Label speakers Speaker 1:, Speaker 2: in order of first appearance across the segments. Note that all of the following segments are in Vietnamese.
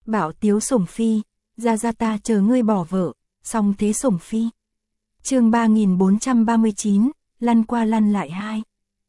Speaker 1: Bạo tiếu sủng phi, ra ta chờ ngươi bỏ vợ, song thế sủng phi. Chương 3439, lăn qua lăn lại 2.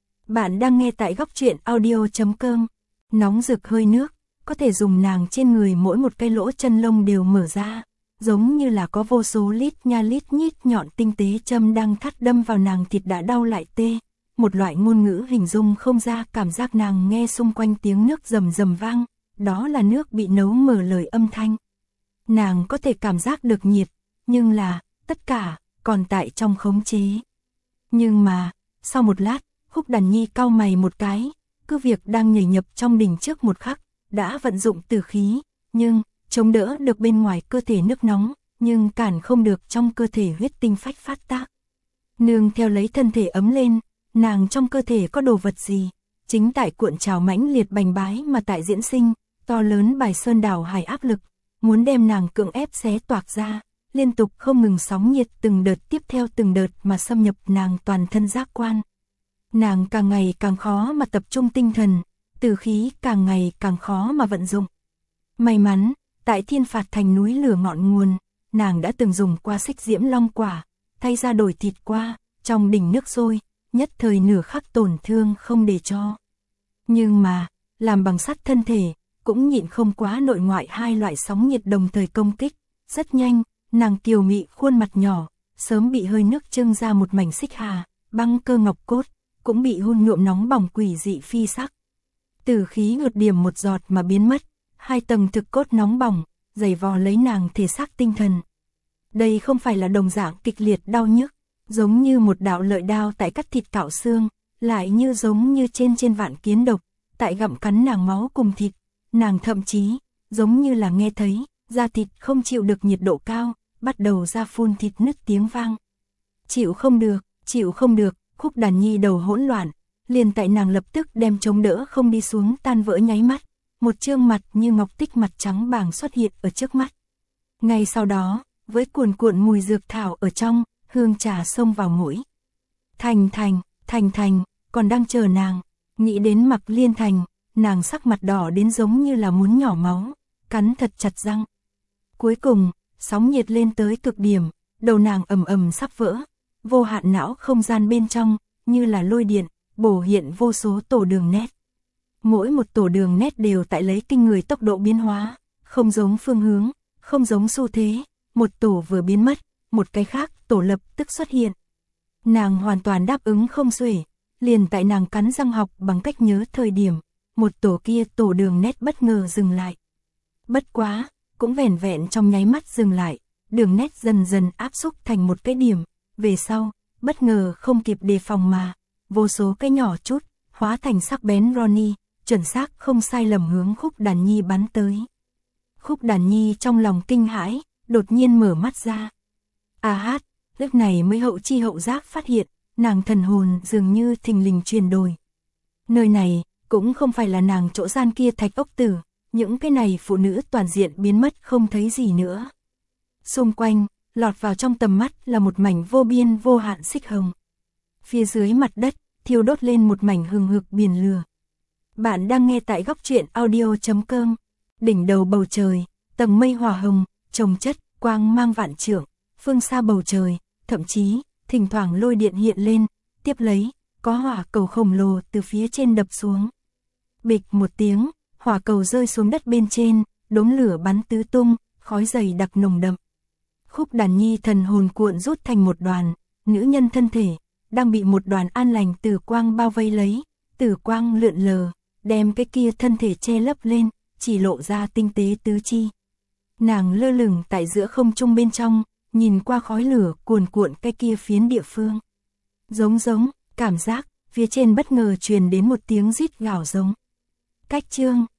Speaker 1: Bạn đang nghe tại góc truyện audio.com. Nóng rực hơi nước, có thể dùng nàng trên người mỗi một cái lỗ chân lông đều mở ra, giống như là có vô số lít nha lít nhít nhọn tinh tế châm đang thắt đâm vào nàng thịt đã đau lại tê. Một loại ngôn ngữ hình dung không ra cảm giác nàng nghe xung quanh tiếng nước rầm rầm vang, đó là nước bị nấu mở lời âm thanh. Nàng có thể cảm giác được nhiệt, nhưng là, tất cả, còn tại trong khống chế. Nhưng mà, sau một lát, Khúc Đàn Nhi cau mày một cái, cứ việc đang nhảy nhập trong đỉnh trước một khắc, đã vận dụng tử khí, nhưng, chống đỡ được bên ngoài cơ thể nước nóng, nhưng cản không được trong cơ thể huyết tinh phách phát tác. Nương theo lấy thân thể ấm lên, nàng trong cơ thể có đồ vật gì, chính tại cuộn trào mãnh liệt bành bái mà tại diễn sinh, to lớn bài sơn đảo hải áp lực, muốn đem nàng cưỡng ép xé toạc ra, liên tục không ngừng sóng nhiệt từng đợt tiếp theo từng đợt mà xâm nhập nàng toàn thân giác quan. Nàng càng ngày càng khó mà tập trung tinh thần, tử khí càng ngày càng khó mà vận dụng. May mắn, tại Thiên Phạt Thành núi lửa ngọn nguồn, nàng đã từng dùng qua xích diễm long quả, thay ra đổi thịt qua, trong đỉnh nước sôi, nhất thời nửa khắc tổn thương không để cho. Nhưng mà, làm bằng sắt thân thể, cũng nhịn không quá nội ngoại hai loại sóng nhiệt đồng thời công kích. Rất nhanh, nàng kiều mị khuôn mặt nhỏ, sớm bị hơi nước trưng ra một mảnh xích hà, băng cơ ngọc cốt, cũng bị hun nhuộm nóng bỏng quỷ dị phi sắc. Tử khí ngược điểm một giọt mà biến mất, hai tầng thực cốt nóng bỏng, giày vò lấy nàng thể xác tinh thần. Đây không phải là đồng dạng kịch liệt đau nhức, giống như một đạo lợi đao tại cắt thịt cạo xương, lại như giống như trên vạn kiến độc, tại gặm cắn nàng máu cùng thịt. Nàng thậm chí, giống như là nghe thấy, da thịt không chịu được nhiệt độ cao, bắt đầu ra phun thịt nứt tiếng vang. Chịu không được, Khúc Đàn Nhi đầu hỗn loạn, liền tại nàng lập tức đem chống đỡ không đi xuống tan vỡ nháy mắt, một trương mặt như ngọc tích mặt trắng bàng xuất hiện ở trước mắt. Ngay sau đó, với cuồn cuộn mùi dược thảo ở trong, hương trà xông vào mũi. Thành, còn đang chờ nàng, nghĩ đến Mặc Liên Thành, nàng sắc mặt đỏ đến giống như là muốn nhỏ máu, cắn thật chặt răng. Cuối cùng, sóng nhiệt lên tới cực điểm, đầu nàng ầm sắp vỡ, vô hạn não không gian bên trong, như là lôi điện, bổ hiện vô số tổ đường nét. Mỗi một tổ đường nét đều tại lấy kinh người tốc độ biến hóa, không giống phương hướng, không giống xu thế, một tổ vừa biến mất, một cái khác tổ lập tức xuất hiện. Nàng hoàn toàn đáp ứng không xuể, liền tại nàng cắn răng học bằng cách nhớ thời điểm, một tổ kia tổ đường nét bất ngờ dừng lại. Bất quá, cũng vẻn vẹn trong nháy mắt dừng lại, đường nét dần dần áp xúc thành một cái điểm, về sau, bất ngờ không kịp đề phòng mà, vô số cái nhỏ chút, hóa thành sắc bén Ronnie, chuẩn xác không sai lầm hướng Khúc Đàn Nhi bắn tới. Khúc Đàn Nhi trong lòng kinh hãi, đột nhiên mở mắt ra. Lúc này mới hậu chi hậu giác phát hiện, nàng thần hồn dường như thình lình chuyển đổi. Nơi này, cũng không phải là nàng chỗ gian kia thạch ốc tử, những cái này phụ nữ toàn diện biến mất không thấy gì nữa. Xung quanh, lọt vào trong tầm mắt là một mảnh vô biên vô hạn xích hồng. Phía dưới mặt đất, thiêu đốt lên một mảnh hừng hực biển lửa. Bạn đang nghe tại góc truyện audio.com. Đỉnh đầu bầu trời, tầng mây hỏa hồng, chồng chất, quang mang vạn trượng, phương xa bầu trời, thậm chí, thỉnh thoảng lôi điện hiện lên, tiếp lấy, có hỏa cầu khổng lồ từ phía trên đập xuống. Bịch một tiếng, hỏa cầu rơi xuống đất bên trên, đốm lửa bắn tứ tung, khói dày đặc nồng đậm. Khúc Đàn Nhi thần hồn cuộn rút thành một đoàn, nữ nhân thân thể, đang bị một đoàn an lành tử quang bao vây lấy, tử quang lượn lờ, đem cái kia thân thể che lấp lên, chỉ lộ ra tinh tế tứ chi. Nàng lơ lửng tại giữa không trung bên trong, nhìn qua khói lửa cuồn cuộn cái kia phiến địa phương. Giống, cảm giác, phía trên bất ngờ truyền đến một tiếng rít gào giống. Cách chương